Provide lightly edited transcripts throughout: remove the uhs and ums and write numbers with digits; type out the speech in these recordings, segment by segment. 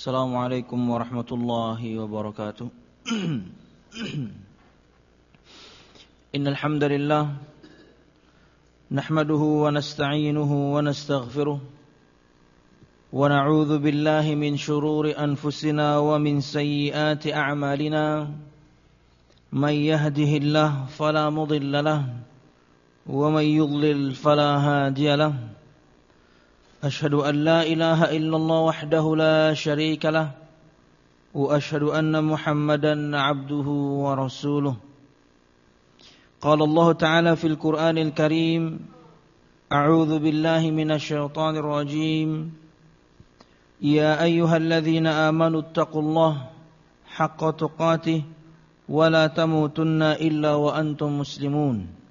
Assalamualaikum warahmatullahi wabarakatuh. Innal hamdalillah nahmaduhu wa nasta'inuhu wa nastaghfiruh wa na'udzu billahi min shururi anfusina wa min sayyiati a'malina. May yahdihillahu fala mudilla lahu wa may yudlil fala hadiya lahu. أشهد أن لا إله إلا الله وحده لا شريك له وأشهد أن محمدا عبده ورسوله. قال الله تعالى في القرآن الكريم: أعوذ بالله من الشيطان الرجيم. يا أيها الذين آمنوا اتقوا الله حق تقاته ولا تموتن إلا وأنتم مسلمون.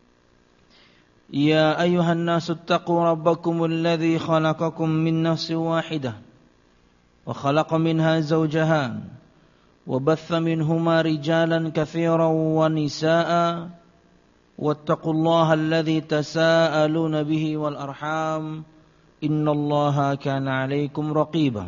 يا أيها الناس اتقوا ربكم الذي خلقكم من نفس واحدة وخلق منها زوجها وبث منهما رجالا كثيرا ونساء واتقوا الله الذي تساءلون به والأرحام إن الله كان عليكم رقيبا.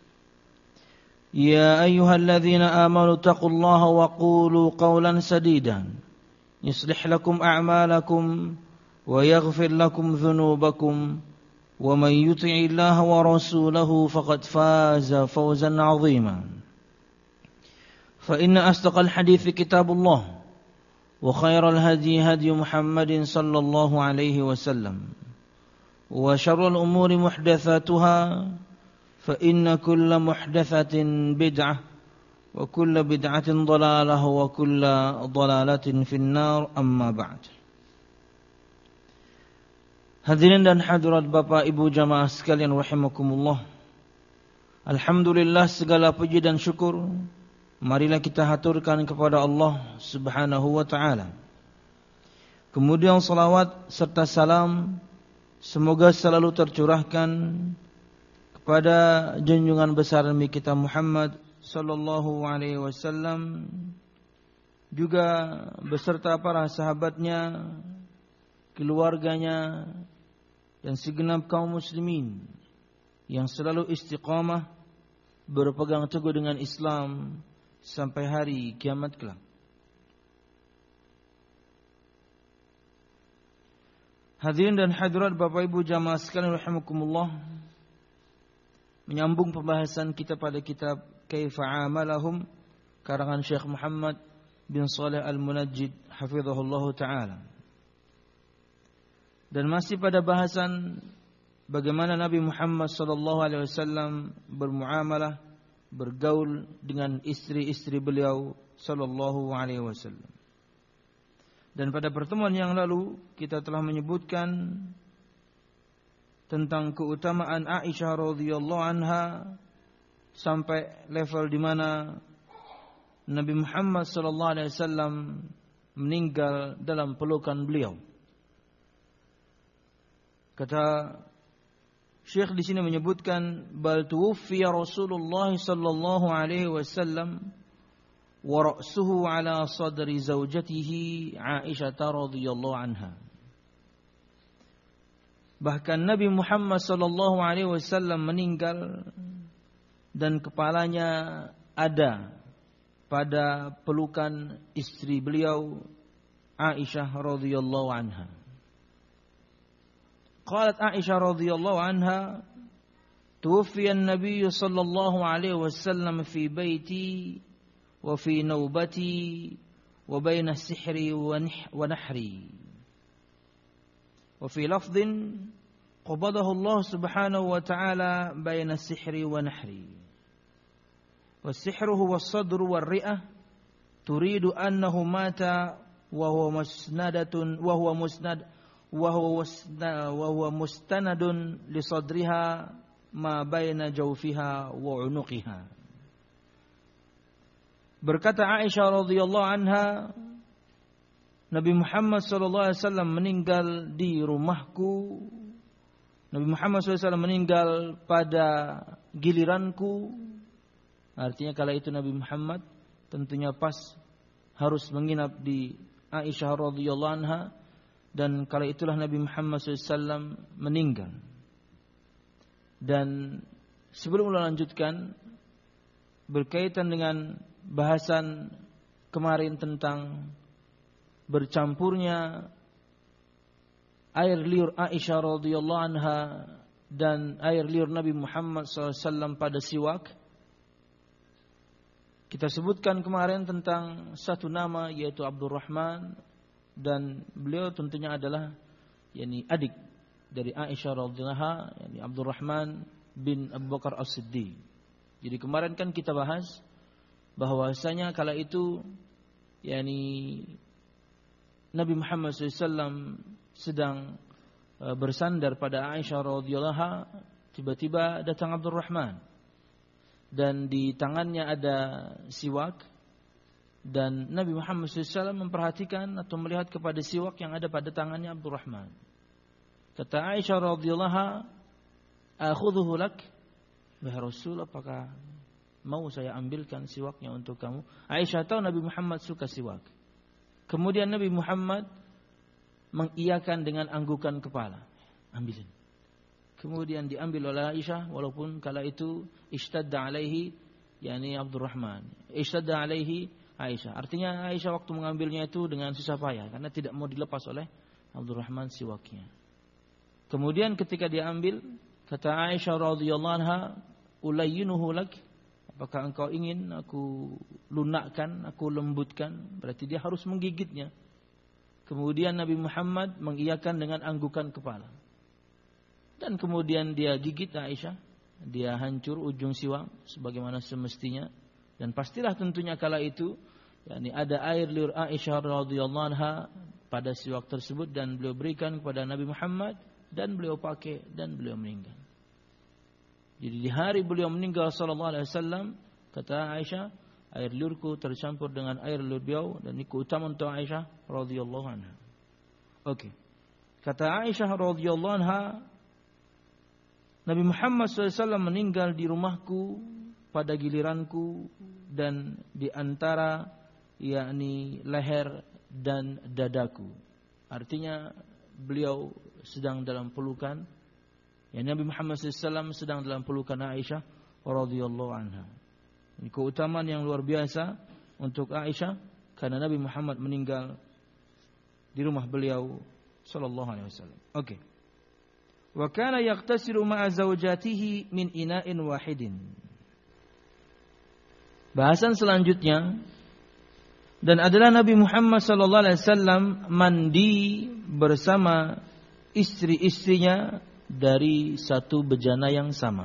يا أيها الذين آمنوا اتقوا الله وقولوا قولا سديدا يصلح لكم أعمالكم ويغفر لكم ذنوبكم ومن يطع الله ورسوله فقد فاز فوزا عظيما. فإن أصدق الحديث كتاب الله وخير الهدي هدي محمد صلى الله عليه وسلم وشر الأمور محدثاتها فإن كل محدثة بدعة وكل بدعة ضلالة وكل ضلالة في النار. أما بعد. Hadirin dan hadirat Bapak Ibu jamaah sekalian rahimakumullah. Alhamdulillah, segala puji dan syukur marilah kita haturkan kepada Allah Subhanahu wa taala. Kemudian salawat serta salam semoga selalu tercurahkan kepada junjungan besar Nabi kita Muhammad sallallahu alaihi wasallam, juga beserta para sahabatnya, keluarganya, dan segenap kaum muslimin yang selalu istiqamah berpegang teguh dengan Islam sampai hari kiamat kelak. Hadirin dan hadirat Bapak Ibu jamaah sekalian rahimakumullah, menyambung pembahasan kita pada kitab Kaifa Amalahum karangan Syekh Muhammad bin Shalih Al-Munajjid hafizahullah taala. Dan masih pada bahasan bagaimana Nabi Muhammad SAW bermuamalah, bergaul dengan istri-istri beliau SAW. Dan pada pertemuan yang lalu kita telah menyebutkan tentang keutamaan Aisyah radhiyallahu anha sampai level di mana Nabi Muhammad SAW meninggal dalam pelukan beliau. Kata Syekh di sini menyebutkan bal tuwfiya Rasulullah sallallahu alaihi wasallam wa ra'suhu ala sadri zaujatihi Aisyah radhiyallahu anha. Bahkan Nabi Muhammad sallallahu alaihi wasallam meninggal dan kepalanya ada pada pelukan istri beliau Aisyah radhiyallahu anha. قالت عائشة رضي الله عنها توفي النبي صلى الله عليه وسلم في بيتي وفي نوبتي وبين السحر ونحري وفي لفظ قبضه الله سبحانه وتعالى بين السحر ونحري والسحر هو الصدر والرئة تريد أنه مات وهو مستند لصدرها ما بين جوفها وعنقها. Berkata Aisyah radhiyallahu anha, Nabi Muhammad sallallahu alaihi wasallam meninggal di rumahku. Nabi Muhammad sallallahu alaihi wasallam meninggal pada giliranku. Artinya kala itu Nabi Muhammad tentunya pas harus menginap di Aisyah radhiyallahu anha. Dan kala itulah Nabi Muhammad SAW meninggal. Dan sebelum melanjutkan, berkaitan dengan bahasan kemarin tentang bercampurnya air liur Aisyah radhiyallahu anha dan air liur Nabi Muhammad SAW pada siwak. Kita sebutkan kemarin tentang satu nama yaitu Abdurrahman, dan beliau tentunya adalah adik dari Aisyah radhiyallahu anha, Abdurrahman bin Abu Bakar As-Siddiq. Jadi kemarin kan kita bahas bahwasanya kala itu Nabi Muhammad SAW sedang bersandar pada Aisyah radhiyallahu anha, tiba-tiba datang Abdurrahman dan di tangannya ada siwak, dan Nabi Muhammad SAW memperhatikan atau melihat kepada siwak yang ada pada tangannya Abdurrahman. Kata Aisyah radhiyallahu anha, "Akhudhuhu lak?" Wahai Rasul, apakah mau saya ambilkan siwaknya untuk kamu? Aisyah tahu Nabi Muhammad suka siwak. Kemudian Nabi Muhammad mengiyakan dengan anggukan kepala. Ambilin. Kemudian diambil oleh Aisyah, walaupun kala itu ishtadda alaihi Abdurrahman. Ishtadda alaihi Aisyah. Artinya Aisyah waktu mengambilnya itu dengan susah payah karena tidak mau dilepas oleh Abdurrahman siwaknya. Kemudian ketika diambil, kata Aisyah radhiyallahu anha, "Ulayyinuhu lak?" Apakah engkau ingin aku lunakkan, aku lembutkan? Berarti dia harus menggigitnya. Kemudian Nabi Muhammad mengiyakan dengan anggukan kepala. Dan kemudian dia gigit Aisyah. Dia hancur ujung siwak sebagaimana semestinya. Dan pastilah tentunya kala itu ada air liur Aisyah radhiyallahu anha pada siwak tersebut, dan beliau berikan kepada Nabi Muhammad, dan beliau pakai dan beliau meninggal. Jadi di hari beliau meninggal sallallahu alaihi wasallam, kata Aisyah, air liurku tercampur dengan air liur beliau, dan ini keutamaan untuk Aisyah radhiyallahu anha. Oke. Kata Aisyah radhiyallahu anha, Nabi Muhammad SAW meninggal di rumahku pada giliranku, dan di antara leher dan dadaku. Artinya beliau sedang dalam pelukan, Nabi Muhammad SAW sedang dalam pelukan Aisyah radhiyallahu anha. Ini keutamaan yang luar biasa untuk Aisyah karena Nabi Muhammad meninggal di rumah beliau sallallahu alaihi wasallam. Oke. Wa kana yaghtasilu ma'a zawjatihi min ina'in wahidin. Bahasan selanjutnya, dan adalah Nabi Muhammad sallallahu alaihi wasallam mandi bersama istri-istrinya dari satu bejana yang sama.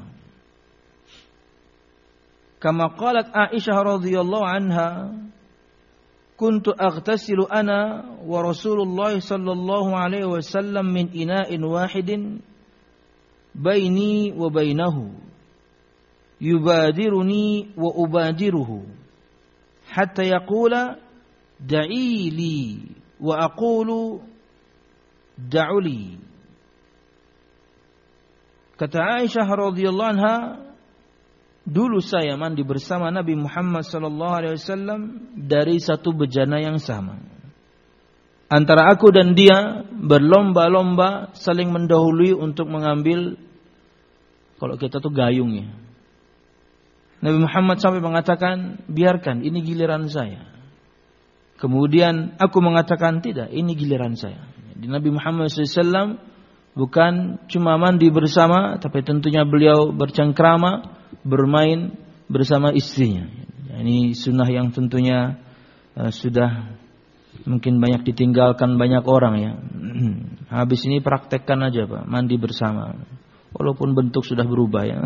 Kama qalat Aisyah radhiyallahu anha, kuntu aghtasilu ana wa Rasulullah sallallahu alaihi wasallam min ina'in wahidin baini wa bainahu yubadiruni wa ubadiruhu hatta yaqula da'i li wa aqulu da'uli. Kata Aisyah radhiyallahu anha, dulu saya mandi bersama Nabi Muhammad sallallahu alaihi wasallam dari satu bejana yang sama. Antara aku dan dia berlomba-lomba saling mendahului untuk mengambil, kalau kita tuh gayungnya. Nabi Muhammad sampai mengatakan, biarkan, ini giliran saya. Kemudian aku mengatakan, tidak, ini giliran saya. Di Nabi Muhammad SAW bukan cuma mandi bersama, tapi tentunya beliau bercengkrama, bermain bersama istrinya. Ini sunnah yang tentunya sudah mungkin banyak ditinggalkan banyak orang ya. Habis ini praktekkan aja Pak, mandi bersama. Walaupun bentuk sudah berubah ya.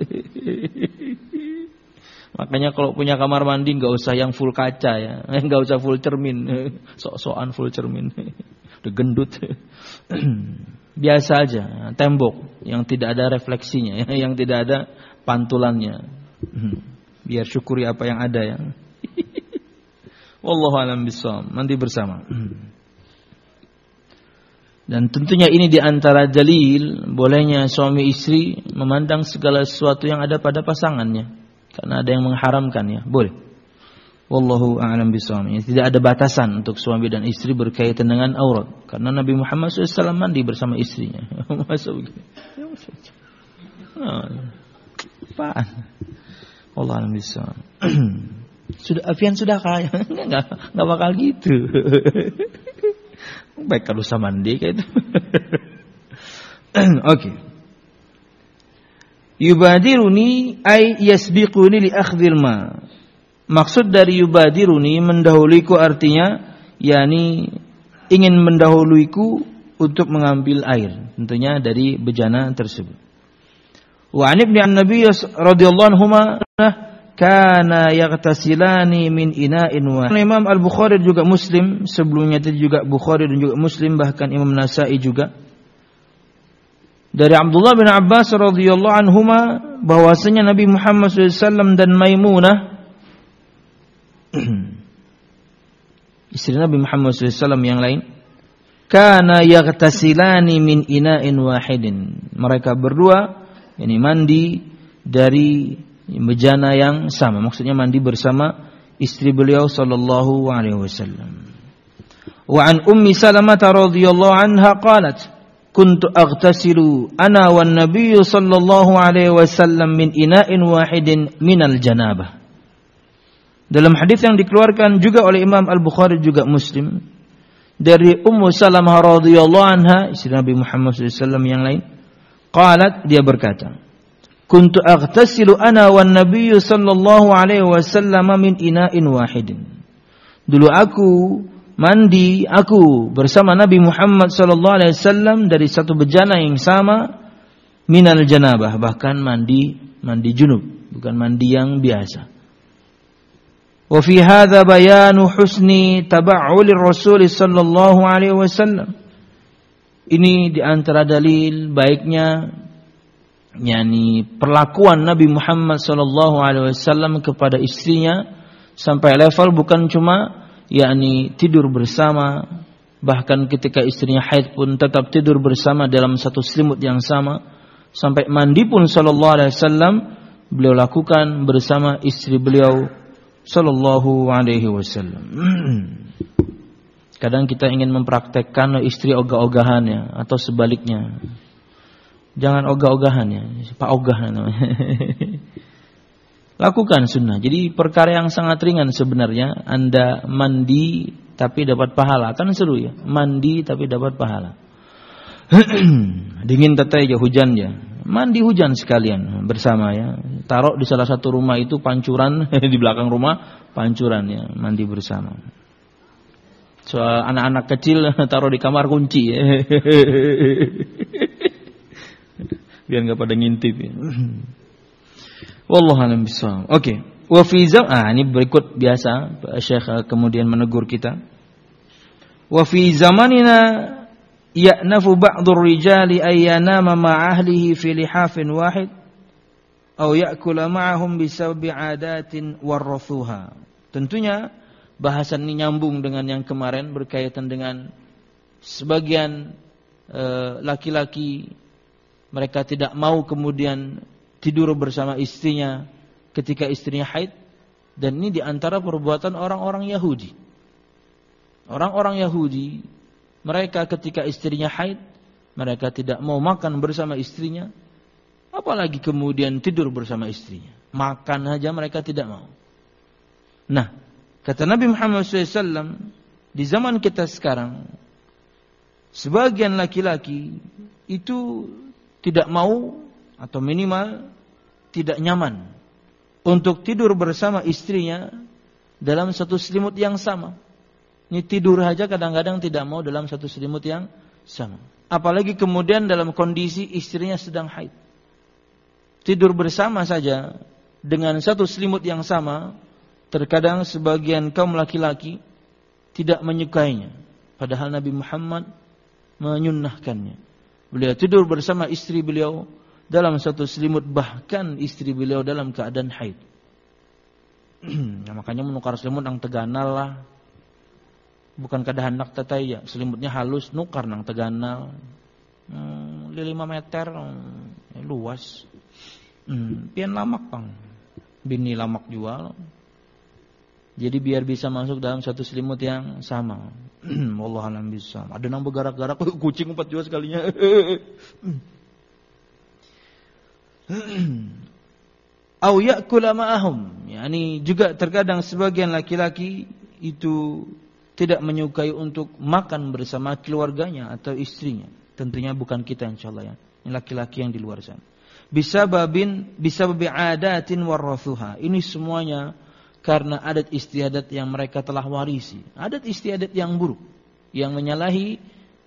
Makanya kalau punya kamar mandi nggak usah yang full kaca ya, nggak usah full cermin, sok-sokan full cermin, udah gendut. Biasa aja, tembok yang tidak ada refleksinya, yang tidak ada pantulannya. Biar syukuri apa yang ada ya. Wallahu a'lam bishawab. Mandi bersama. Dan tentunya ini di antara dalil bolehnya suami istri memandang segala sesuatu yang ada pada pasangannya. Karena ada yang mengharamkannya, boleh. Wallahu a'lam bishawab. Tidak ada batasan untuk suami dan istri berkaitan dengan aurat. Karena Nabi Muhammad SAW mandi bersama istrinya. Masa begini? Apaan? Allah bisa. Sudah Afian sudah kaya, nggak bakal gitu. Baik kalau usah mandi kayak itu. Oke. Yubadiruni ay yasbiquni li akhdhil ma. Maksud dari yubadiruni mendahuluiku artinya yakni ingin mendahuluiku untuk mengambil air, tentunya dari bejana tersebut. Wa an ibni an-nabiy radhiyallahu anhuma kana yaghtasilani min ina'in wa. Imam Al-Bukhari juga Muslim, sebelumnya itu juga Bukhari dan juga Muslim, bahkan Imam Nasa'i juga. Dari Abdullah bin Abbas radhiyallahu anhuma bahwasanya Nabi Muhammad SAW dan Maimunah istri Nabi Muhammad SAW yang lain, kana yaghtasilani min ina'in wahidin. Mereka berdua ini mandi dari bejana yang sama, maksudnya mandi bersama istri beliau sallallahu alaihi wasallam. Wa an Ummi Salamah radhiyallahu anha qalat kuntu aghtasilu ana wan nabiy sallallahu alaihi wasallam min ina'in wahidin minal janabah. Dalam hadis yang dikeluarkan juga oleh Imam Al-Bukhari juga Muslim dari Ummu Salamah radhiyallahu anha istri Nabi Muhammad SAW yang lain, qalat, dia berkata, kuntu aghtasilu ana wan nabiy sallallahu alaihi wasallam min ina'in wahidin. Dulu aku mandi bersama Nabi Muhammad sallallahu alaihi wasallam dari satu bejana yang sama, minal janabah, bahkan mandi junub, bukan mandi yang biasa. Wa fi hadza bayanu husni taba'ulir Rasul sallallahu alaihi wasallam. Ini di antara dalil baiknya yakni perlakuan Nabi Muhammad sallallahu alaihi wasallam kepada istrinya sampai level bukan cuma yakni tidur bersama, bahkan ketika istrinya haid pun tetap tidur bersama dalam satu selimut yang sama, sampai mandi pun sallallahu alaihi wasallam beliau lakukan bersama istri beliau sallallahu alaihi wasallam. Kadang kita ingin mempraktekkan istri ogah-ogahannya atau sebaliknya. Jangan ogah-ogahannya, Pak Ogah namanya. Lakukan sunnah. Jadi perkara yang sangat ringan sebenarnya. Anda mandi tapi dapat pahala. Kan seru ya. Mandi tapi dapat pahala. Dingin tetai aja hujan ya. Mandi hujan sekalian bersama ya. Taruh di salah satu rumah itu pancuran. Di belakang rumah pancuran ya. Mandi bersama. Soal anak-anak kecil taruh di kamar kunci ya. Biar enggak pada ngintip ya. Wallahu a'lam bishawab. Oke. Wa fi ini berikut biasa Syekh kemudian menegur kita. Wa fi zamanina ya'nafu ba'dhur rijali ay yanama ma'a ahlihi fi lihafin wahid aw ya'kula ma'ahum bisabbi 'adatin warathuha. Tentunya bahasan ini nyambung dengan yang kemarin berkaitan dengan sebagian laki-laki mereka tidak mau kemudian tidur bersama istrinya ketika istrinya haid, dan ini diantara perbuatan orang-orang Yahudi. Orang-orang Yahudi, mereka ketika istrinya haid, mereka tidak mau makan bersama istrinya, apalagi kemudian tidur bersama istrinya. Makan saja mereka tidak mau. Nah, kata Nabi Muhammad SAW, di zaman kita sekarang, sebagian laki-laki itu tidak mau atau minimal tidak nyaman untuk tidur bersama istrinya dalam satu selimut yang sama. Ini tidur saja kadang-kadang tidak mau dalam satu selimut yang sama. Apalagi kemudian dalam kondisi istrinya sedang haid. Tidur bersama saja dengan satu selimut yang sama, terkadang sebagian kaum laki-laki tidak menyukainya. Padahal Nabi Muhammad menyunnahkannya. Beliau tidur bersama istri beliau dalam satu selimut, bahkan istri beliau dalam keadaan haid. Nah, makanya menukar selimut nang teganal lah. Bukan kada hendak tatai ya, selimutnya halus nukar nang teganal. 5 meter luas. Pian lamak bang. Bini lamak jual. Jadi biar bisa masuk dalam satu selimut yang sama. Wallahu a'lam bishawab. Ada nang bergarak-garak kucing 4 juga sekalinya. Au ya'kula ma'ahum, yakni juga terkadang sebagian laki-laki itu tidak menyukai untuk makan bersama keluarganya atau istrinya. Tentunya bukan kita insyaallah ya. Ini laki-laki yang di luar sana. Bisababi adatin warathuha. Ini semuanya karena adat istiadat yang mereka telah warisi. Adat istiadat yang buruk, yang menyalahi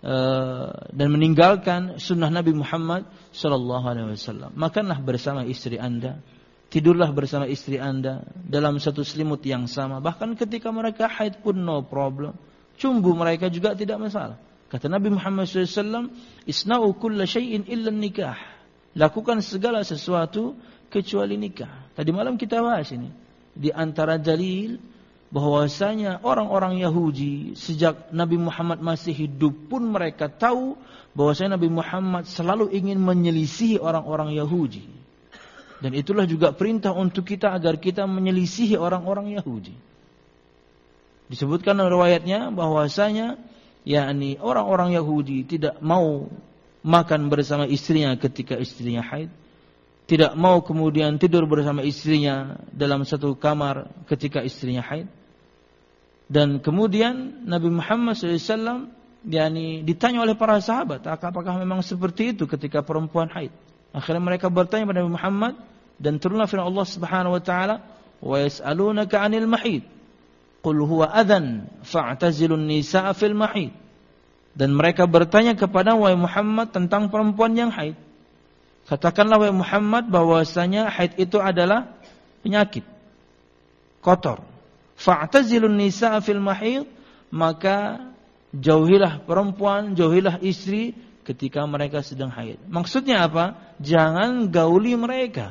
dan meninggalkan sunnah Nabi Muhammad sallallahu alaihi wasallam. Makanlah bersama istri Anda, tidurlah bersama istri Anda dalam satu selimut yang sama. Bahkan ketika mereka haid pun no problem. Cumbu mereka juga tidak masalah. Kata Nabi Muhammad SAW, isna'u kulla syai'in illa nikah. Lakukan segala sesuatu kecuali nikah. Tadi malam kita bahas ini. Di antara dalil bahwasanya orang-orang Yahudi sejak Nabi Muhammad masih hidup pun mereka tahu bahwasanya Nabi Muhammad selalu ingin menyelisihi orang-orang Yahudi. Dan itulah juga perintah untuk kita agar kita menyelisihi orang-orang Yahudi. Disebutkan dalam riwayatnya bahwasanya yakni orang-orang Yahudi tidak mau makan bersama istrinya ketika istrinya haid, tidak mau kemudian tidur bersama istrinya dalam satu kamar ketika istrinya haid. Dan kemudian Nabi Muhammad SAW yakni ditanya oleh para sahabat, apakah memang seperti itu ketika perempuan haid? Akhirnya mereka bertanya kepada Nabi Muhammad dan turunlah firman Allah Subhanahu wa taala, "Wa yas'alunaka 'anil mahid, qul huwa adhan fa'tazilun nisaa fil mahid." Dan mereka bertanya kepada wahai Muhammad tentang perempuan yang haid. Katakanlah wahai Muhammad bahwasanya haid itu adalah penyakit, kotor. Fa'tazilun nisaa fil mahid, maka jauhilah perempuan, jauhilah istri ketika mereka sedang haid. Maksudnya apa? Jangan gauli mereka.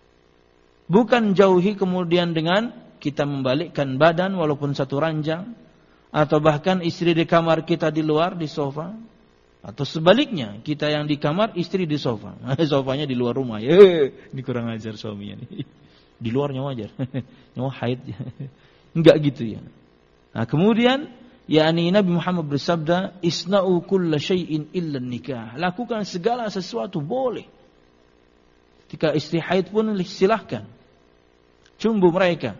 Bukan jauhi kemudian dengan kita membalikkan badan walaupun satu ranjang, atau bahkan istri di kamar kita di luar di sofa, atau sebaliknya kita yang di kamar istri di sofa. Sofanya di luar rumah. Ini kurang ajar suaminya nih. Di luarnya wajar. Nyawa haid. Enggak gitu ya. Nah, kemudian yakni Nabi Muhammad bersabda, "Isna'u kulla syai'in illa nikah." Lakukan segala sesuatu boleh. Ketika istri haid pun silahkan. Cumbu mereka.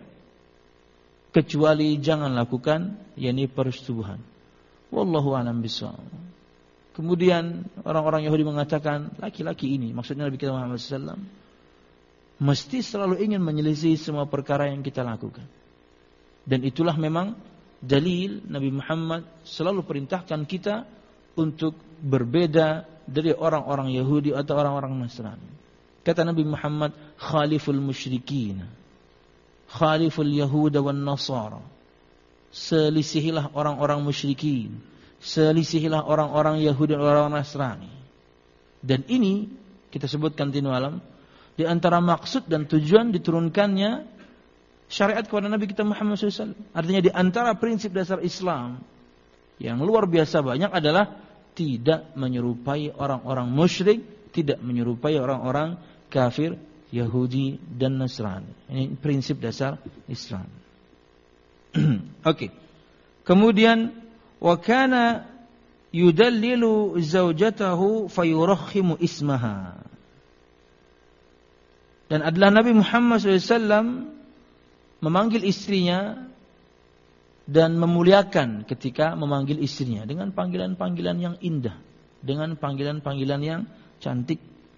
Kecuali jangan lakukan yakni persetubuhan. Wallahu a'lam bishawab. Kemudian orang-orang Yahudi mengatakan, laki-laki ini, maksudnya Nabi kita Muhammad SAW, mesti selalu ingin menyelisih semua perkara yang kita lakukan. Dan itulah memang dalil Nabi Muhammad selalu perintahkan kita untuk berbeda dari orang-orang Yahudi atau orang-orang Nasrani. Kata Nabi Muhammad, khaliful musyrikin, khaliful Yahuda wan Nasara. Selisihilah orang-orang musyrikin, selisihilah orang-orang Yahudi dan orang Nasrani. Dan ini kita sebutkan tadi malam, di antara maksud dan tujuan diturunkannya syariat kepada Nabi kita Muhammad SAW. Artinya di antara prinsip dasar Islam yang luar biasa banyak adalah tidak menyerupai orang-orang musyrik, tidak menyerupai orang-orang kafir, Yahudi dan Nasrani. Ini prinsip dasar Islam. Oke. Kemudian wa kana yudallilu zaujatahu fayurakhimu ismaha. Dan adalah Nabi Muhammad SAW memanggil istrinya dan memuliakan ketika memanggil istrinya dengan panggilan-panggilan yang indah, dengan panggilan-panggilan yang cantik.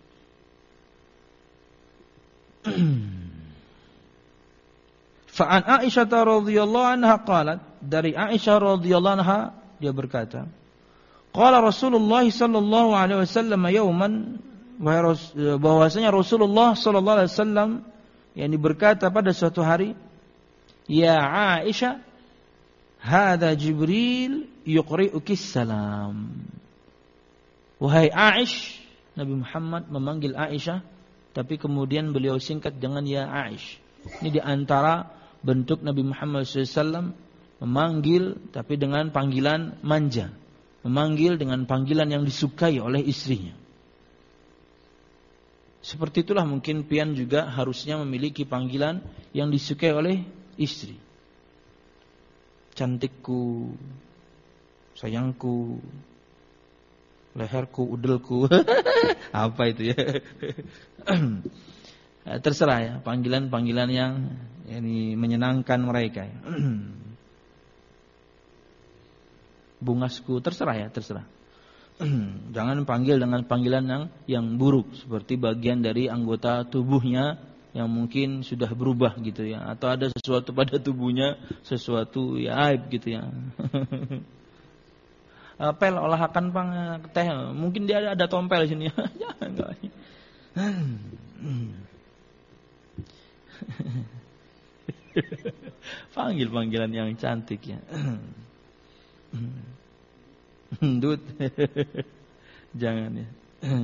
Fa'an Aisyah radhiyallahu anha qalat, dari Aisyah radhiyallahu anha dia berkata, qala Rasulullah sallallahu alaihi wasallam yauman, bahwasanya Rasulullah sallallahu alaihi wasallam yakni berkata pada suatu hari, ya Aisyah, hada Jibril yuqri'uki salam. Wahai Aisyah, Nabi Muhammad memanggil Aisyah, tapi kemudian beliau singkat dengan ya Aisyah. Ini di antara bentuk Nabi Muhammad SAW memanggil tapi dengan panggilan manja, memanggil dengan panggilan yang disukai oleh istrinya. Seperti itulah mungkin pian juga harusnya memiliki panggilan yang disukai oleh istri. Cantikku, sayangku, leherku, udelku. Apa itu ya? Terserah ya, panggilan-panggilan yang ini menyenangkan mereka ya. Bungasku, terserah ya, terserah. Jangan panggil dengan panggilan yang buruk, seperti bagian dari anggota tubuhnya yang mungkin sudah berubah gitu ya, atau ada sesuatu pada tubuhnya, sesuatu ya aib gitu ya. Pel olahakan pang teh, mungkin dia ada tompel di sini. Jangan enggak. Panggil panggilan yang cantik ya. Dut. Jangan ya.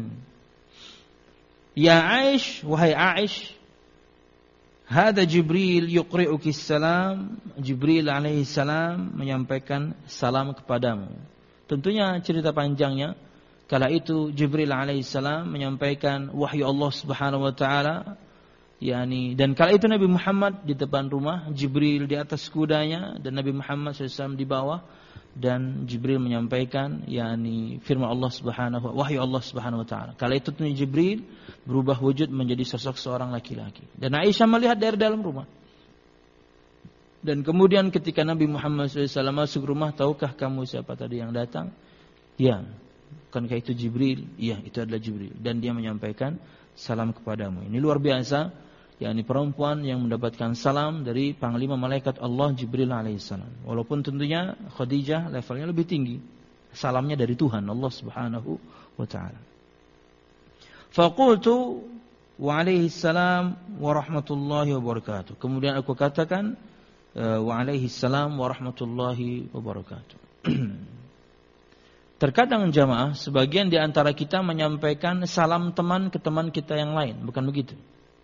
Ya Aish, wahai Aish, hada Jibril yuqri'uki salam. Jibril alaihi salam menyampaikan salam kepadamu. Tentunya cerita panjangnya, kala itu Jibril alaihi salam menyampaikan wahyu Allah Subhanahu wa taala, yakni, dan kala itu Nabi Muhammad di depan rumah, Jibril di atas kudanya dan Nabi Muhammad SAW di bawah, dan Jibril menyampaikan yakni firman Allah Subhanahu wahyu Allah Subhanahu wa taala. Kala itu Jibril berubah wujud menjadi sosok seorang laki-laki. Dan Aisyah melihat dari dalam rumah. Dan kemudian ketika Nabi Muhammad SAW masuk rumah, tahukah kamu siapa tadi yang datang? Ya, bukankah itu Jibril? Iya, itu adalah Jibril. Dan dia menyampaikan salam kepadamu. Ini luar biasa, yakni perempuan yang mendapatkan salam dari panglima malaikat Allah Jibril alaihissalam. Walaupun tentunya Khadijah levelnya lebih tinggi. Salamnya dari Tuhan Allah Subhanahu wa taala. Faqultu wa alaihi salam wa rahmatullahi wa barakatuh. Kemudian aku katakan wa alaihi salam wa rahmatullahi wa barakatuh. Terkadang jamaah, sebagian di antara kita menyampaikan salam teman ke teman kita yang lain, bukan begitu?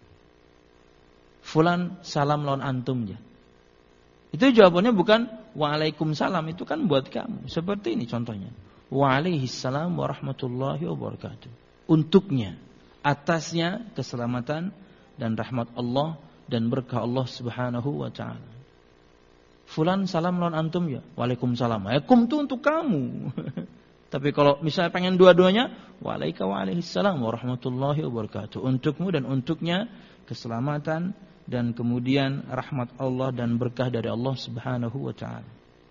Fulan salam lawan antum ya. Itu jawabannya bukan waalaikumsalam, itu kan buat kamu. Seperti ini contohnya. Wa alaihi salam wa rahmatullahi wa barakatuh. Untuknya, atasnya keselamatan dan rahmat Allah dan berkah Allah Subhanahu wa taala. Fulan salam lawan antum ya. Waalaikumsalam. Kum itu untuk kamu. Tapi kalau misalnya pengen dua-duanya, waalaikumsalam wa alaihissalam warahmatullahi wabarakatuh. Untukmu dan untuknya keselamatan dan kemudian rahmat Allah dan berkah dari Allah Subhanahu wa taala.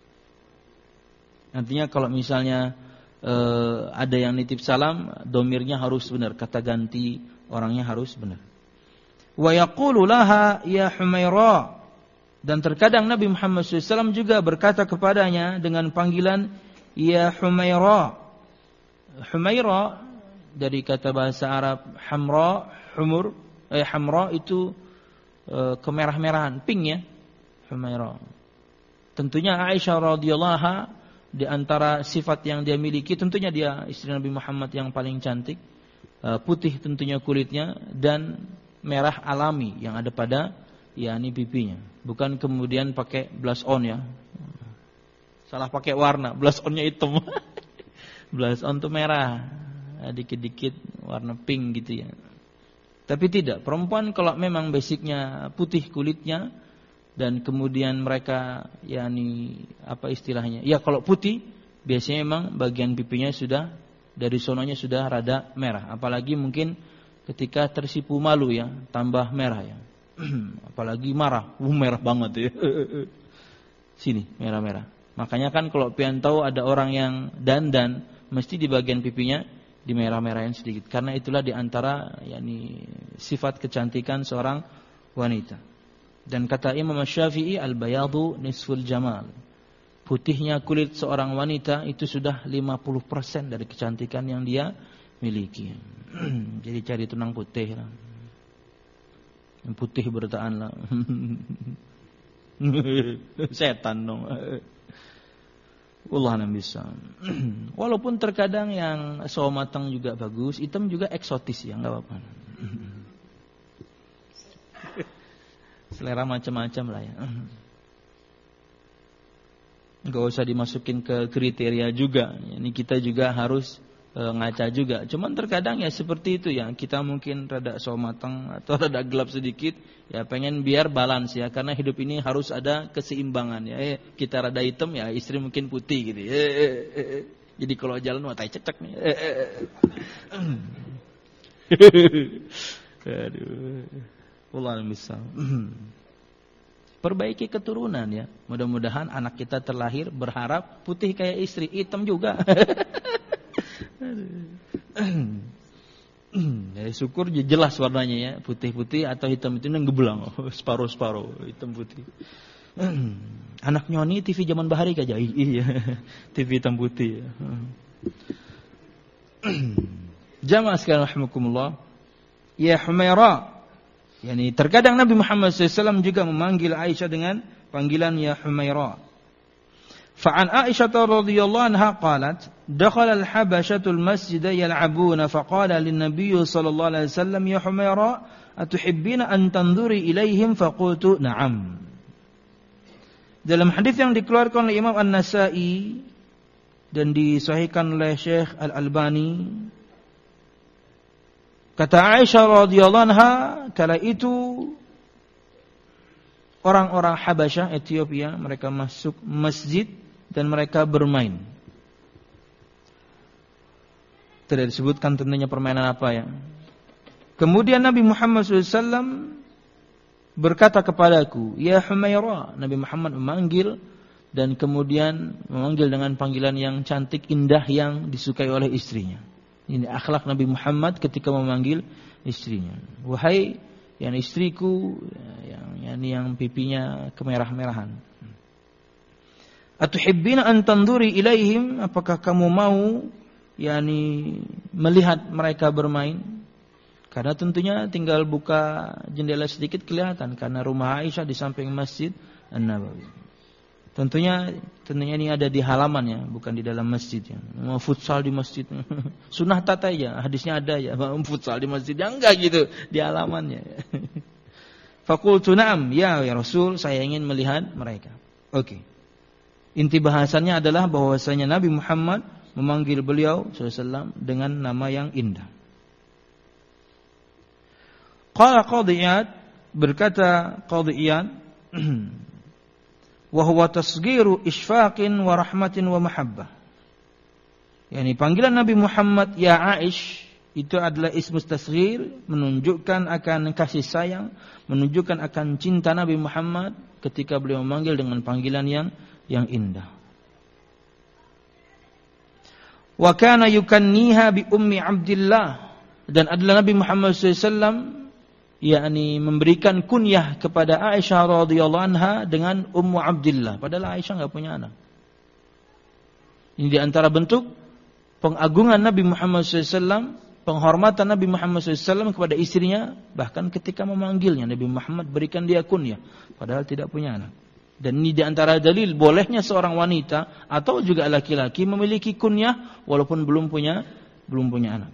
Nantinya kalau misalnya ada yang nitip salam, domirnya harus benar, kata ganti orangnya harus benar. Wa yaqulu laha ya Humaira. Dan terkadang Nabi Muhammad SAW juga berkata kepadanya dengan panggilan ya Humaira. Humaira dari kata bahasa Arab hamra, humur, hamra itu kemerah-merahan, pink ya, Humaira. Tentunya Aisyah radhiyallahu anha di antara sifat yang dia miliki, tentunya dia istri Nabi Muhammad yang paling cantik, putih tentunya kulitnya dan merah alami yang ada pada yakni pipinya. Bukan kemudian pakai blush on ya. Salah pakai warna, blush onnya hitam. Blush on itu merah, dikit-dikit warna pink gitu ya. Tapi tidak, perempuan kalau memang basicnya putih kulitnya dan kemudian mereka yakni apa istilahnya? Ya kalau putih biasanya memang bagian pipinya sudah dari sononya sudah rada merah. Apalagi mungkin ketika tersipu malu ya, tambah merah ya. Apalagi marah, merah banget ya. Sini merah-merah. Makanya kan kalau pian tahu ada orang yang dandan, mesti di bagian pipinya di merah-merahin sedikit. Karena itulah di antara yakni sifat kecantikan seorang wanita. Dan kata Imam Syafi'i, al-bayadu nisful jamal. Putihnya kulit seorang wanita itu sudah 50% dari kecantikan yang dia miliki. Jadi cari tunang putih lah. Yang putih bertahan lah. Setan dong. Wallahu a'lam bishawab. Walaupun terkadang yang sawo matang juga bagus, hitam juga eksotis ya, enggak apa-apa. Selera macam-macam lah ya. Enggak usah dimasukin ke kriteria juga. Ini kita juga harus ngaca juga. Cuman terkadang ya seperti itu ya. Kita mungkin rada sawo matang atau rada gelap sedikit, ya pengen biar balance ya. Karena hidup ini harus ada keseimbangan ya. Kita rada hitam ya, istri mungkin putih gitu. Jadi kalau jalan wah tai cecek nih. Aduh. Wallahu a'lam. Perbaiki keturunan ya. Mudah-mudahan anak kita terlahir berharap putih kayak istri, hitam juga. Ya, syukur jelas warnanya ya, putih-putih atau hitam-hitam yang gebelang, separuh-separuh hitam putih. Anak nyoni TV zaman bahari aja, iya. TV hitam putih. Jamaah sekalian rahimakumullah. Ya Humaira. Yani terkadang Nabi Muhammad SAW juga memanggil Aisyah dengan panggilan ya Humaira. فعن عائشة رضي الله عنها قالت دخل الحبشة المسجد يلعبون فقال للنبي صلى الله عليه وسلم يا حميرة أتحبين أن تنظري إليهم فقلت نعم. Dalam hadis yang dikeluarkan oleh Imam An-Nasa'i dan disahihkan oleh Syekh Al-Albani, kata Aisyah radhiyallahu anha, kala itu orang-orang Habasyah Ethiopia mereka masuk masjid dan mereka bermain. Tidak disebutkan tentunya permainan apa ya. Kemudian Nabi Muhammad SAW berkata kepadaku, ya Humaira. Nabi Muhammad memanggil dan kemudian memanggil dengan panggilan yang cantik, indah, yang disukai oleh istrinya. Ini akhlak Nabi Muhammad ketika memanggil istrinya. Wahai yang istriku, yang pipinya kemerah-merahan. Atuhibbina an tanduri ilaihim, apakah kamu mau melihat mereka bermain? Karena tentunya tinggal buka jendela sedikit kelihatan, karena rumah Aisyah di samping Masjid An-Nabawi. Tentunya ini ada di halamannya, bukan di dalam masjid ya. Mau futsal di masjid. Sunnah tata ya, hadisnya ada ya, mau futsal di masjid. Ya enggak gitu, di halamannya. Faqultu na'am, ya Rasul, saya ingin melihat mereka. Oke. Inti bahasannya adalah bahwasanya Nabi Muhammad memanggil beliau SAW dengan nama yang indah. Qala Qadhi Iyad, berkata Qadhi Iyad, wa huwa tasghiru isfaqin wa rahmatin wa mahabbah. Yani panggilan Nabi Muhammad ya Aish itu adalah ismus tasghir, menunjukkan akan kasih sayang, menunjukkan akan cinta Nabi Muhammad ketika beliau memanggil dengan panggilan yang indah. Wa kana yukanniha bi ummi Abdillah, dan adalah Nabi Muhammad SAW memberikan kunyah kepada Aisyah radhiyallahu anha dengan Ummu Abdillah, padahal Aisyah enggak punya anak. Ini di antara bentuk pengagungan Nabi Muhammad SAW, penghormatan Nabi Muhammad SAW kepada istrinya, bahkan ketika memanggilnya Nabi Muhammad berikan dia kunyah padahal tidak punya anak. Dan ini di antara dalil bolehnya seorang wanita atau juga laki-laki memiliki kunyah walaupun belum punya anak.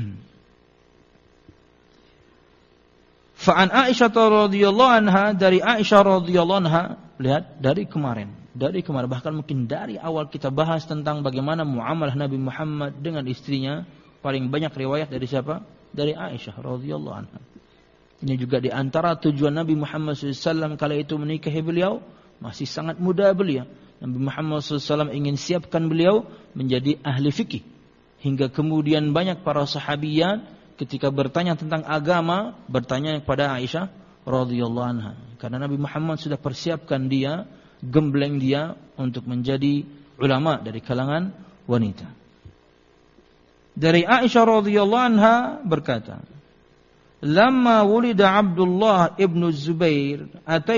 Fa'an Aisyah radhiyallahu anha, dari Aisyah radhiyallahu anha, lihat dari kemarin bahkan mungkin dari awal kita bahas tentang bagaimana muamalah Nabi Muhammad dengan istrinya, paling banyak riwayat dari siapa? Dari Aisyah radhiyallahu anha. Ini juga di antara tujuan Nabi Muhammad SAW kala itu menikahi beliau, masih sangat muda beliau. Nabi Muhammad SAW ingin siapkan beliau menjadi ahli fikih. Hingga kemudian banyak para sahabiat ketika bertanya tentang agama, bertanya kepada Aisyah radhiyallahu anha. Karena Nabi Muhammad sudah persiapkan dia, gembleng dia untuk menjadi ulama dari kalangan wanita. Dari Aisyah radhiyallahu anha berkata, "Lamma wulida Abdullah ibn Zubair,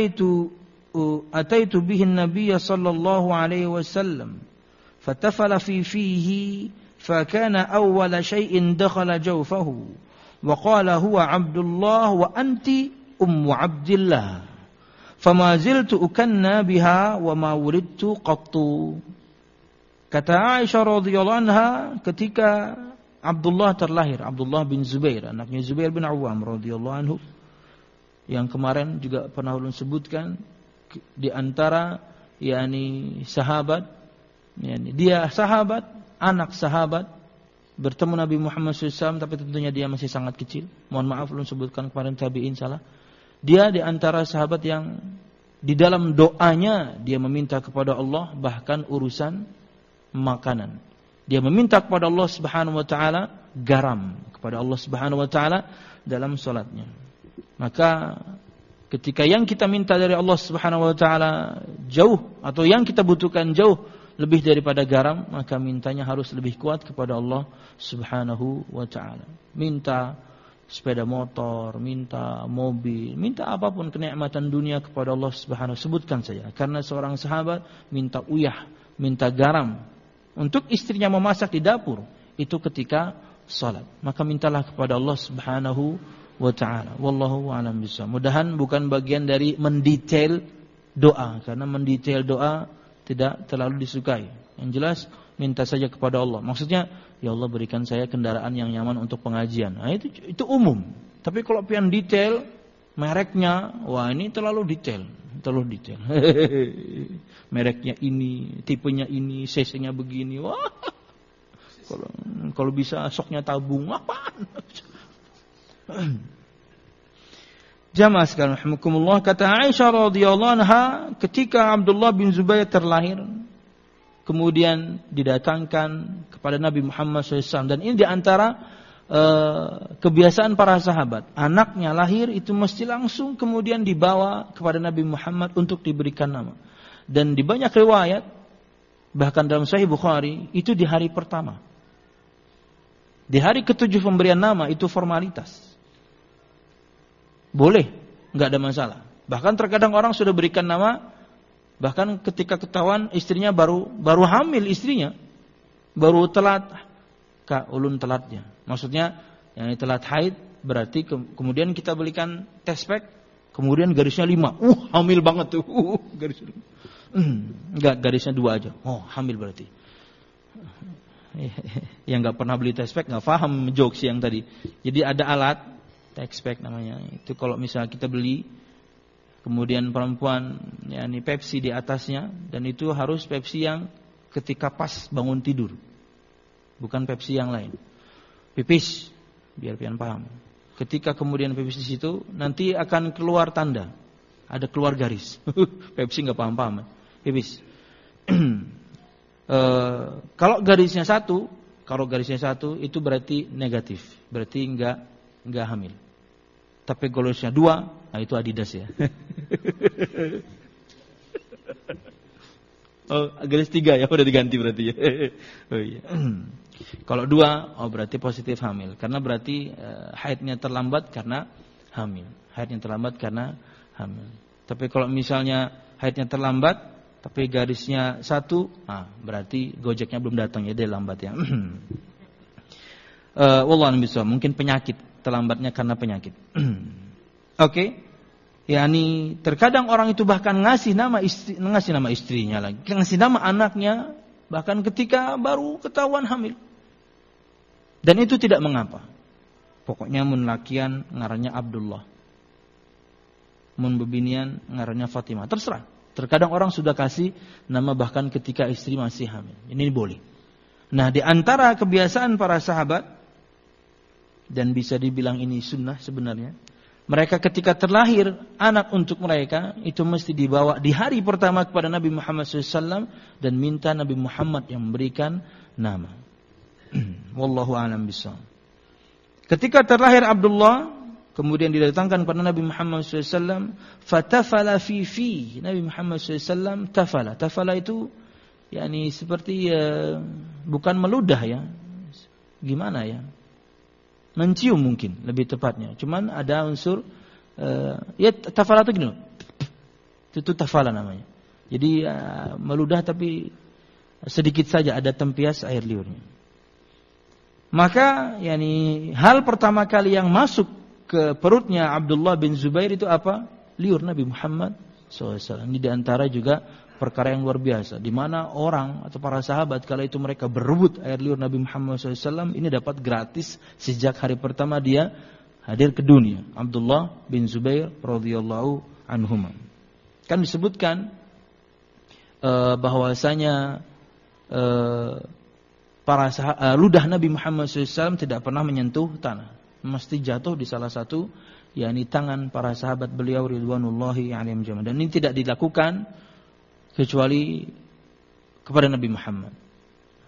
ataitu bihi an-nabiy sallallahu alaihi wasallam, fatafala fi fihi, fakana awwala shay'in dakhala jawfahu, wa qala huwa Abdullah wa anti ummu Abdillah. Fama ziltu ukanna biha wa ma wulidtu qattu." Kata Aisyah radhiyallahu anha ketika Abdullah terlahir, Abdullah bin Zubair, anaknya Zubair bin Awam radhiyallahu anhu, yang kemarin juga pernah ulun sebutkan di antara sahabat, dia sahabat, anak sahabat, bertemu Nabi Muhammad SAW, tapi tentunya dia masih sangat kecil. Mohon maaf ulun sebutkan kemarin tabi'in salah. Dia di antara sahabat yang di dalam doanya dia meminta kepada Allah bahkan urusan makanan. Dia meminta kepada Allah Subhanahu wa taala garam, kepada Allah Subhanahu wa taala dalam salatnya. Maka ketika yang kita minta dari Allah Subhanahu wa taala jauh, atau yang kita butuhkan jauh lebih daripada garam, maka mintanya harus lebih kuat kepada Allah Subhanahu wa taala. Minta sepeda motor, minta mobil, minta apapun kenikmatan dunia kepada Allah Subhanahu. Sebutkan saja, karena seorang sahabat minta uyah, minta garam untuk istrinya memasak di dapur, itu ketika salat. Maka mintalah kepada Allah Subhanahu wa taala. Wallahu a'lam bishawab. Mudahan bukan bagian dari mendetail doa, karena mendetail doa tidak terlalu disukai. Yang jelas minta saja kepada Allah. Maksudnya, ya Allah berikan saya kendaraan yang nyaman untuk pengajian. Nah, itu umum. Tapi kalau pian detail mereknya, wah ini terlalu detail. Mereknya ini, tipenya ini, cc-nya begini. Wah. Kalau bisa soknya tabung, apaan? Jamaah sekalian rahimakumullah, kata Aisyah radhiyallahu anha, ketika Abdullah bin Zubair terlahir, kemudian didatangkan kepada Nabi Muhammad SAW. Dan ini diantara kebiasaan para sahabat. Anaknya lahir itu mesti langsung kemudian dibawa kepada Nabi Muhammad untuk diberikan nama. Dan di banyak riwayat, bahkan dalam Sahih Bukhari, itu di hari pertama. Di hari ke-7 pemberian nama itu formalitas. Boleh, nggak ada masalah. Bahkan terkadang orang sudah berikan nama, bahkan ketika ketahuan istrinya baru hamil istrinya, baru telat, ulun telatnya. Maksudnya yang telat haid, berarti kemudian kita belikan test pack, kemudian garisnya 5. Hamil banget tuh. Garisnya 5. Enggak, garisnya 2 aja. Oh, hamil berarti. Yang nggak pernah beli test pack nggak paham jokes yang tadi. Jadi ada alat test pack namanya. Itu kalau misalnya kita beli, kemudian perempuan, yakni Pepsi di atasnya, dan itu harus Pepsi yang ketika pas bangun tidur, bukan Pepsi yang lain. Pipis, biar pian paham. Ketika kemudian pipis di situ, nanti akan keluar tanda, ada keluar garis. Pepsi nggak paham-paham. Pipis. Kalau garisnya satu itu berarti negatif, berarti nggak hamil. Tapi garisnya 2, nah itu Adidas ya. Oh, garis 3 ya, udah diganti berarti ya. Oh iya. Kalau 2, oh berarti positif hamil, karena berarti haidnya terlambat karena hamil. Tapi kalau misalnya haidnya terlambat tapi garisnya 1, berarti Gojeknya belum datang ya, dia lambat ya. Wallahu a'lam bishawab, mungkin penyakit, terlambatnya karena penyakit. Oke. Yani terkadang orang itu bahkan ngasih nama istrinya lagi, ngasih nama anaknya bahkan ketika baru ketahuan hamil. Dan itu tidak mengapa. Pokoknya mun lakian ngarannya Abdullah, mun bebinian ngarannya Fatimah, terserah. Terkadang orang sudah kasih nama bahkan ketika istri masih hamil. Ini boleh. Nah, di antara kebiasaan para sahabat, dan bisa dibilang ini sunnah sebenarnya, mereka ketika terlahir anak untuk mereka, itu mesti dibawa di hari pertama kepada Nabi Muhammad SAW dan minta Nabi Muhammad yang memberikan nama. Wallahu a'lam bishawab. Ketika terlahir Abdullah, kemudian didatangkan kepada Nabi Muhammad SAW, fatafala fi. Nabi Muhammad SAW tafala. Tafala itu, yakni seperti bukan meludah ya. Gimana ya? Mencium mungkin lebih tepatnya. Cuman ada unsur ya tafala itu gini. Itu tafala namanya. Jadi meludah tapi sedikit saja, ada tempias air liurnya. Maka yakni hal pertama kali yang masuk ke perutnya Abdullah bin Zubair itu apa? Liur Nabi Muhammad SAW. Ini diantara juga perkara yang luar biasa, di mana orang atau para sahabat kala itu mereka berebut air liur Nabi Muhammad SAW, ini dapat gratis sejak hari pertama dia hadir ke dunia. Abdullah bin Zubair radhiyallahu anhuma. Kan disebutkan bahwasanya ludah Nabi Muhammad SAW tidak pernah menyentuh tanah, mesti jatuh di salah satu, yakni tangan para sahabat beliau ridwanullahi alaihim jami'an. Dan ini tidak dilakukan kecuali kepada Nabi Muhammad.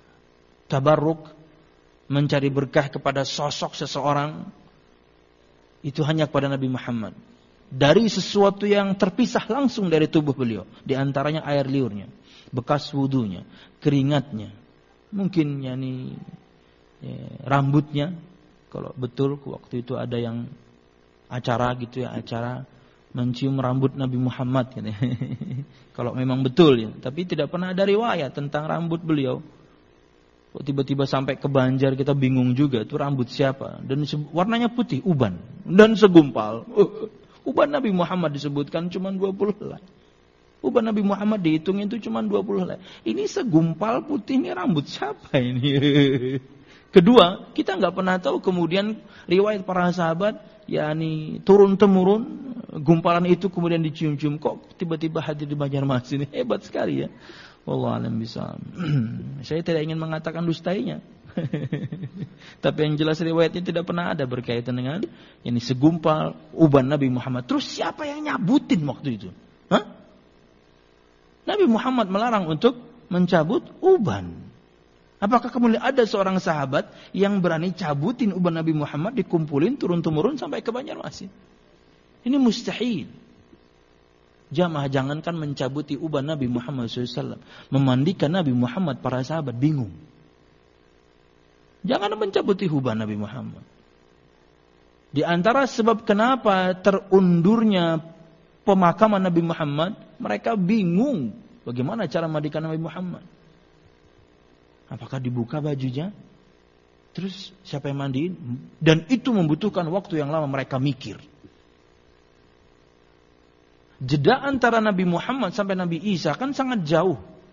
Tabarruk, mencari berkah kepada sosok seseorang, itu hanya kepada Nabi Muhammad. Dari sesuatu yang terpisah langsung dari tubuh beliau. Di antaranya air liurnya, bekas wudunya, keringatnya. Mungkin rambutnya. Kalau betul waktu itu ada yang acara gitu ya, acara mencium rambut Nabi Muhammad gitu. Kalau memang betul ya. Tapi tidak pernah ada riwayat tentang rambut beliau. Kok tiba-tiba sampai ke Banjar, kita bingung juga. Itu rambut siapa? Dan warnanya putih, uban. Dan segumpal. Uban Nabi Muhammad disebutkan cuma 20 helai. Uban Nabi Muhammad dihitung itu cuma 20 helai. Ini segumpal putih, ini rambut siapa ini? Kedua, kita nggak pernah tahu kemudian riwayat para sahabat, turun-temurun, gumpalan itu kemudian dicium-cium. Kok tiba-tiba hadir di Banjarmasin? Ini hebat sekali ya. Wallahu a'lam bishawab. Saya tidak ingin mengatakan dustainya. Tapi yang jelas riwayatnya tidak pernah ada berkaitan dengan ini segumpal uban Nabi Muhammad. Terus siapa yang nyabutin waktu itu? Hah? Nabi Muhammad melarang untuk mencabut uban. Apakah kemudian ada seorang sahabat yang berani cabutin uban Nabi Muhammad, dikumpulin turun-temurun sampai ke Banjarmasin? Ini mustahil. Jamaah, jangankan mencabuti uban Nabi Muhammad SAW, memandikan Nabi Muhammad, para sahabat bingung. Jangan mencabuti uban Nabi Muhammad. Di antara sebab kenapa terundurnya pemakaman Nabi Muhammad, mereka bingung bagaimana cara mandikan Nabi Muhammad. Apakah dibuka bajunya? Terus siapa yang mandiin? Dan itu membutuhkan waktu yang lama, mereka mikir. Jeda antara Nabi Muhammad sampai Nabi Isa kan sangat jauh.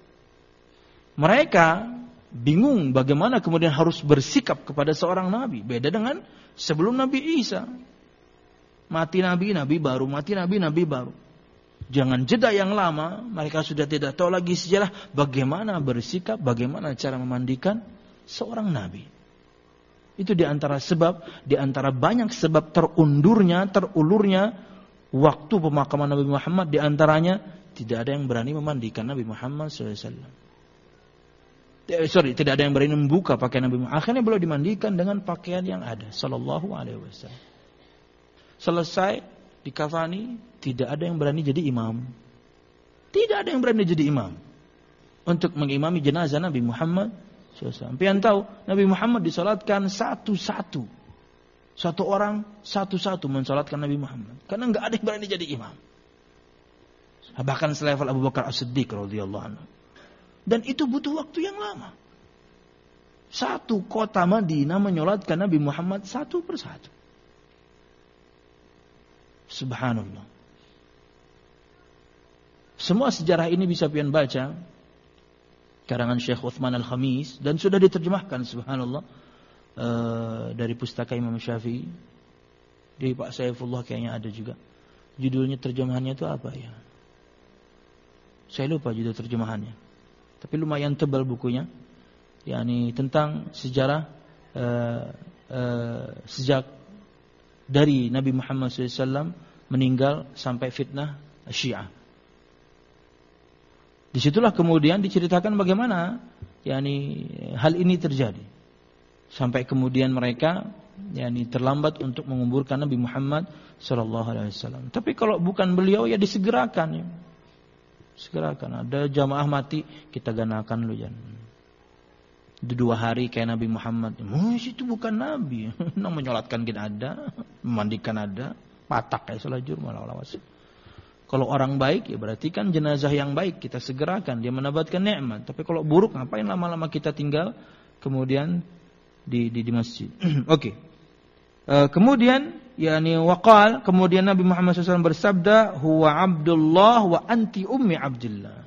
Mereka bingung bagaimana kemudian harus bersikap kepada seorang nabi. Beda dengan sebelum Nabi Isa. Mati nabi, nabi baru. Mati nabi, nabi baru. Jangan jeda yang lama, mereka sudah tidak tahu lagi sejarah bagaimana bersikap, bagaimana cara memandikan seorang nabi. Itu di antara sebab, di antara banyak sebab terulurnya waktu pemakaman Nabi Muhammad, di antaranya tidak ada yang berani memandikan Nabi Muhammad SAW. Tidak ada yang berani membuka pakaian Nabi Muhammad. Akhirnya beliau dimandikan dengan pakaian yang ada, sallallahu alaihi wasallam. Selesai dikafani, tidak ada yang berani jadi imam. Tidak ada yang berani jadi imam untuk mengimami jenazah Nabi Muhammad SAW. Pian tahu Nabi Muhammad disalatkan satu-satu. Satu orang satu-satu mensalatkan Nabi Muhammad. Karena enggak ada yang berani jadi imam. Bahkan selevel Abu Bakar As-Siddiq radhiyallahu anhu. Dan itu butuh waktu yang lama. Satu kota Madinah menyolatkan Nabi Muhammad satu persatu. Subhanallah. Semua sejarah ini bisa pian baca karangan Syekh Uthman Al-Khamis dan sudah diterjemahkan, subhanallah, dari pustaka Imam Syafi'i. Di Pak Saifullah kayaknya ada juga. Judulnya terjemahannya itu apa ya? Saya lupa judul terjemahannya. Tapi lumayan tebal bukunya. yakni tentang sejarah sejak dari Nabi Muhammad SAW meninggal sampai fitnah Syiah. Disitulah kemudian diceritakan bagaimana yakni hal ini terjadi. Sampai kemudian mereka yakni terlambat untuk menguburkan Nabi Muhammad SAW. Tapi kalau bukan beliau ya disegerakan ya. Segerakan. Ada jamaah mati, kita ganakan lu jangan. 2 hari kayak Nabi Muhammad. Itu bukan Nabi. Nang menyolatkan kita ada, memandikan ada, patak kayak selajur malah lawas. Kalau orang baik ya berarti kan jenazah yang baik kita segerakan, dia mendapatkan nikmat. Tapi kalau buruk ngapain lama-lama kita tinggal kemudian di masjid. Oke. Kemudian yakni waqal, kemudian Nabi Muhammad SAW bersabda, huwa Abdullah wa anti ummi Abdullah.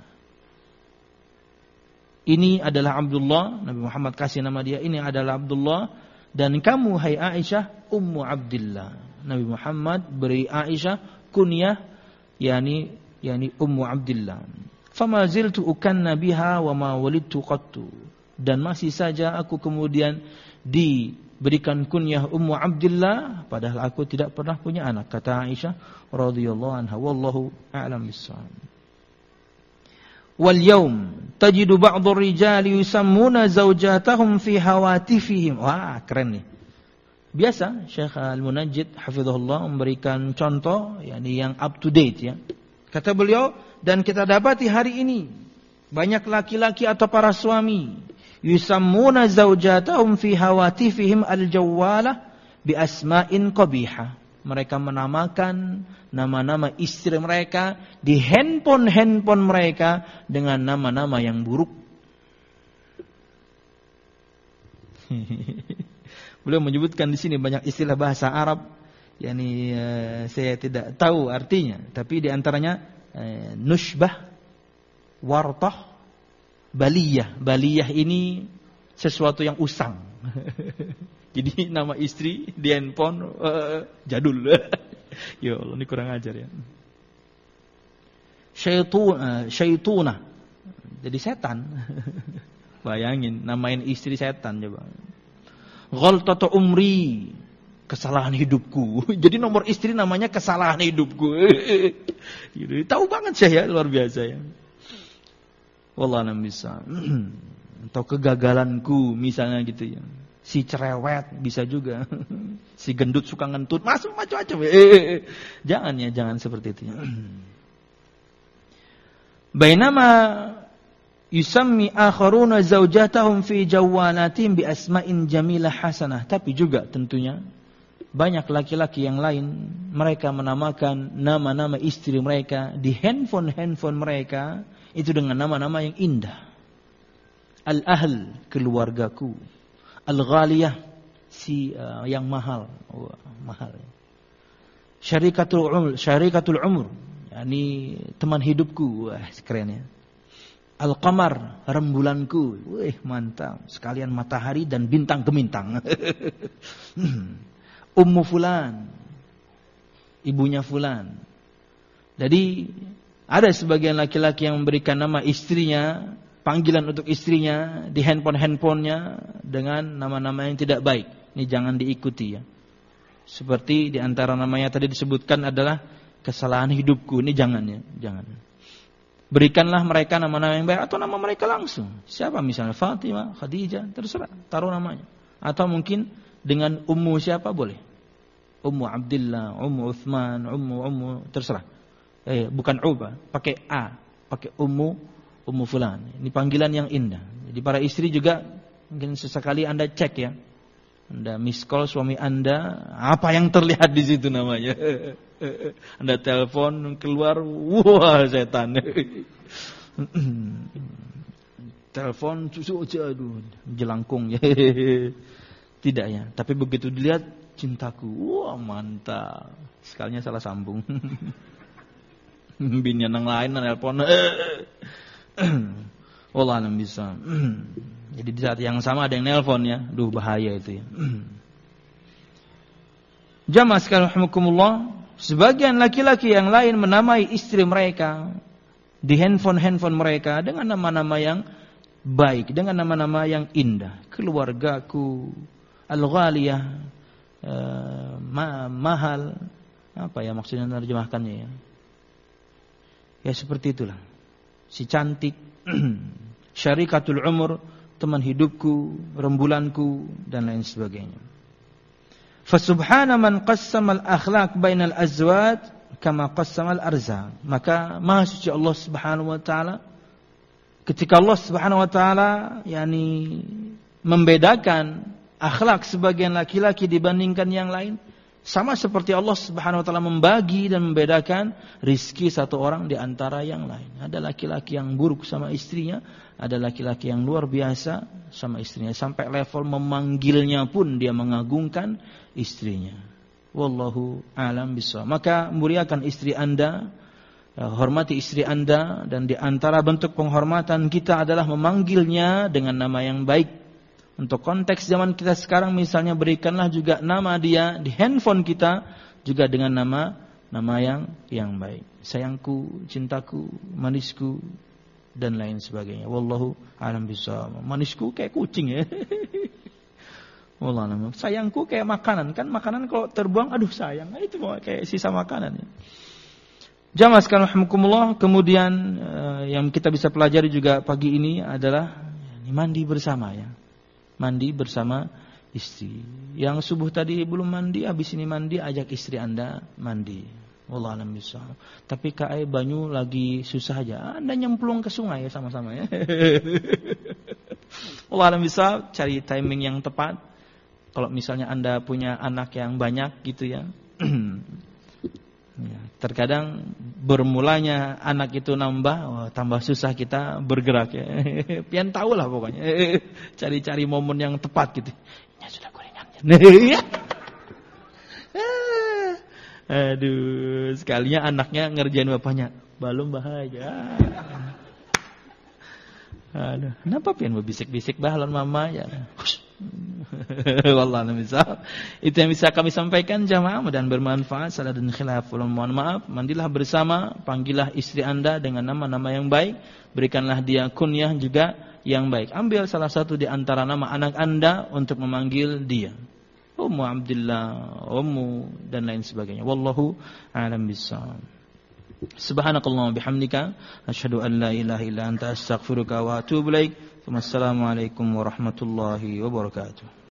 Ini adalah Abdullah, Nabi Muhammad kasih nama dia, ini adalah Abdullah, dan kamu hai Aisyah ummu Abdullah. Nabi Muhammad beri Aisyah kunyah yakni ummu Abdullah. Fama ziltu ukanna biha wa ma walidtu qattu. Dan masih saja aku kemudian diberikan kunyah ummu Abdullah padahal aku tidak pernah punya anak, kata Aisyah radhiyallahu anha. Wallahu a'lam bissawab. Wal yaum tajidu ba'dhu rijali yusammuna zawjatahum fi hawatifihim. Wah, keren nih. Biasa Syekh Al-Munajjid hafizahullah memberikan contoh yang up to date ya. Kata beliau, dan kita dapati hari ini banyak laki-laki atau para suami yusammuna zaujatahum fi hawatifihim al-jawwalah bi asma'in qabihah. Mereka menamakan nama-nama istri mereka di handphone mereka dengan nama-nama yang buruk. Beliau menyebutkan di sini banyak istilah bahasa Arab, saya tidak tahu artinya, tapi di antaranya nushbah, wartah, baliyah. Baliyah ini sesuatu yang usang. Jadi nama istri di handphone jadul. Ya Allah, ini kurang ajar ya. Syaituna. Jadi setan. Bayangin namain istri setan coba. Ghaltatu umri, kesalahan hidupku. Jadi nomor istri namanya kesalahan hidupku. Tahu banget saya, luar biasa ya. Wallahu a'lam bishawab. Atau kegagalanku misalnya gitu ya. Si cerewet bisa juga. Si gendut suka ngentut, masuk macam-macam ya. Jangan seperti itu ya. Bainama yusammi akharuna zaujatahum fi jawwalatim bi asma'in jamilah hasanah. Tapi juga tentunya banyak laki-laki yang lain, mereka menamakan nama-nama istri mereka di handphone mereka itu dengan nama-nama yang indah. Al-ahl, keluargaku. Al-ghaliyah, si yang mahal. Mahal. Syarikatul umur, teman hidupku. Wah, keren ya. Al-qamar, rembulanku. Wih, mantap. Sekalian matahari dan bintang gemintang. Ummu fulan, ibunya fulan. Jadi ada sebagian laki-laki yang memberikan nama istrinya, panggilan untuk istrinya di handphone-nya dengan nama-nama yang tidak baik. Ini jangan diikuti ya. Seperti di antara namanya tadi disebutkan adalah kesalahan hidupku. Ini jangan ya, jangan. Berikanlah mereka nama-nama yang baik atau nama mereka langsung. Siapa misalnya Fatimah, Khadijah, terserah, taruh namanya. Atau mungkin dengan ummu siapa boleh. Ummu Abdillah, Ummu Uthman, Ummu terserah. Bukan Uba, pakai A, pakai Ummu fulan. Ini panggilan yang indah. Jadi para istri juga mungkin sesekali Anda cek ya. Anda miss call suami Anda, apa yang terlihat di situ namanya. Anda telepon keluar, wah setan. Telepon susu aja, aduh, jelangkung ya. Tidak ya, tapi begitu dilihat cintaku, wah mantap. Sekalinya salah sambung. Bini yang lain telepon. Wallah alam bisa. Jadi di saat yang sama ada yang nelpon ya, duh bahaya itu ya. Jamaah sekalian rahimakumullah, sebagian laki-laki yang lain menamai istri mereka di handphone mereka dengan nama-nama yang baik, dengan nama-nama yang indah. Keluargaku, al-ghaliyah, mahal, apa ya maksudnya terjemahkannya ya? Ya seperti itulah. Si cantik, syarikatul umur, teman hidupku, rembulanku dan lain sebagainya. Fasubhana man qassama al-akhlaq bainal azwaj kama qassama al-arzaq. Maka Maha Suci Allah Subhanahu wa taala, ketika Allah Subhanahu wa taala membedakan akhlak sebagian laki-laki dibandingkan yang lain, sama seperti Allah Subhanahu wa taala membagi dan membedakan rizki satu orang di antara yang lain. Ada laki-laki yang buruk sama istrinya, ada laki-laki yang luar biasa sama istrinya, sampai level memanggilnya pun dia mengagungkan istrinya. Wallahu a'lam bishawab. Maka muliakan istri Anda, hormati istri Anda, dan di antara bentuk penghormatan kita adalah memanggilnya dengan nama yang baik. Untuk konteks zaman kita sekarang misalnya, berikanlah juga nama dia di handphone kita juga dengan nama yang baik. Sayangku, cintaku, manisku dan lain sebagainya. Wallahu a'lam bishawab. Manisku kayak kucing ya. Wallahu a'lam. Sayangku kayak makanan. Kan makanan kalau terbuang aduh sayang. Itu kayak sisa makanan ya. Jamaah sekalian rahimakumullah, kemudian yang kita bisa pelajari juga pagi ini adalah mandi bersama ya. Mandi bersama istri. Yang subuh tadi belum mandi, habis ini mandi, ajak istri Anda mandi. Wallahu a'lam bishawab. Tapi kae banyu lagi susah aja, Anda nyemplung ke sungai ya sama-sama ya. Wallahu a'lam bishawab, cari timing yang tepat. Kalau misalnya Anda punya anak yang banyak gitu ya. Ya, terkadang bermulanya anak itu nambah, tambah susah kita bergerak ya. Pian tahu lah pokoknya. Cari-cari momen yang tepat gitu. Ya sudah gorengannya. Aduh, sekalinya anaknya ngerjain bapaknya. Belum bahaya. Aduh, kenapa pian berbisik-bisik bahalon mama ya. Wallahu a'lam. Itu yang bisa kami sampaikan jamaah, mudah-mudahan bermanfaat. Salah dan khilaf, mohon maaf. Mandilah bersama, panggillah istri Anda dengan nama-nama yang baik, berikanlah dia kunyah juga yang baik. Ambil salah satu di antara nama anak Anda untuk memanggil dia. Ummu Abdillah, Ummu dan lain sebagainya. Wallahu a'lam bishawab. Subhanakallahumma bihamdika asyhadu an la ilaha illa anta astaghfiruka wa atubu ilaik. Wassalamualaikum warahmatullahi wabarakatuh.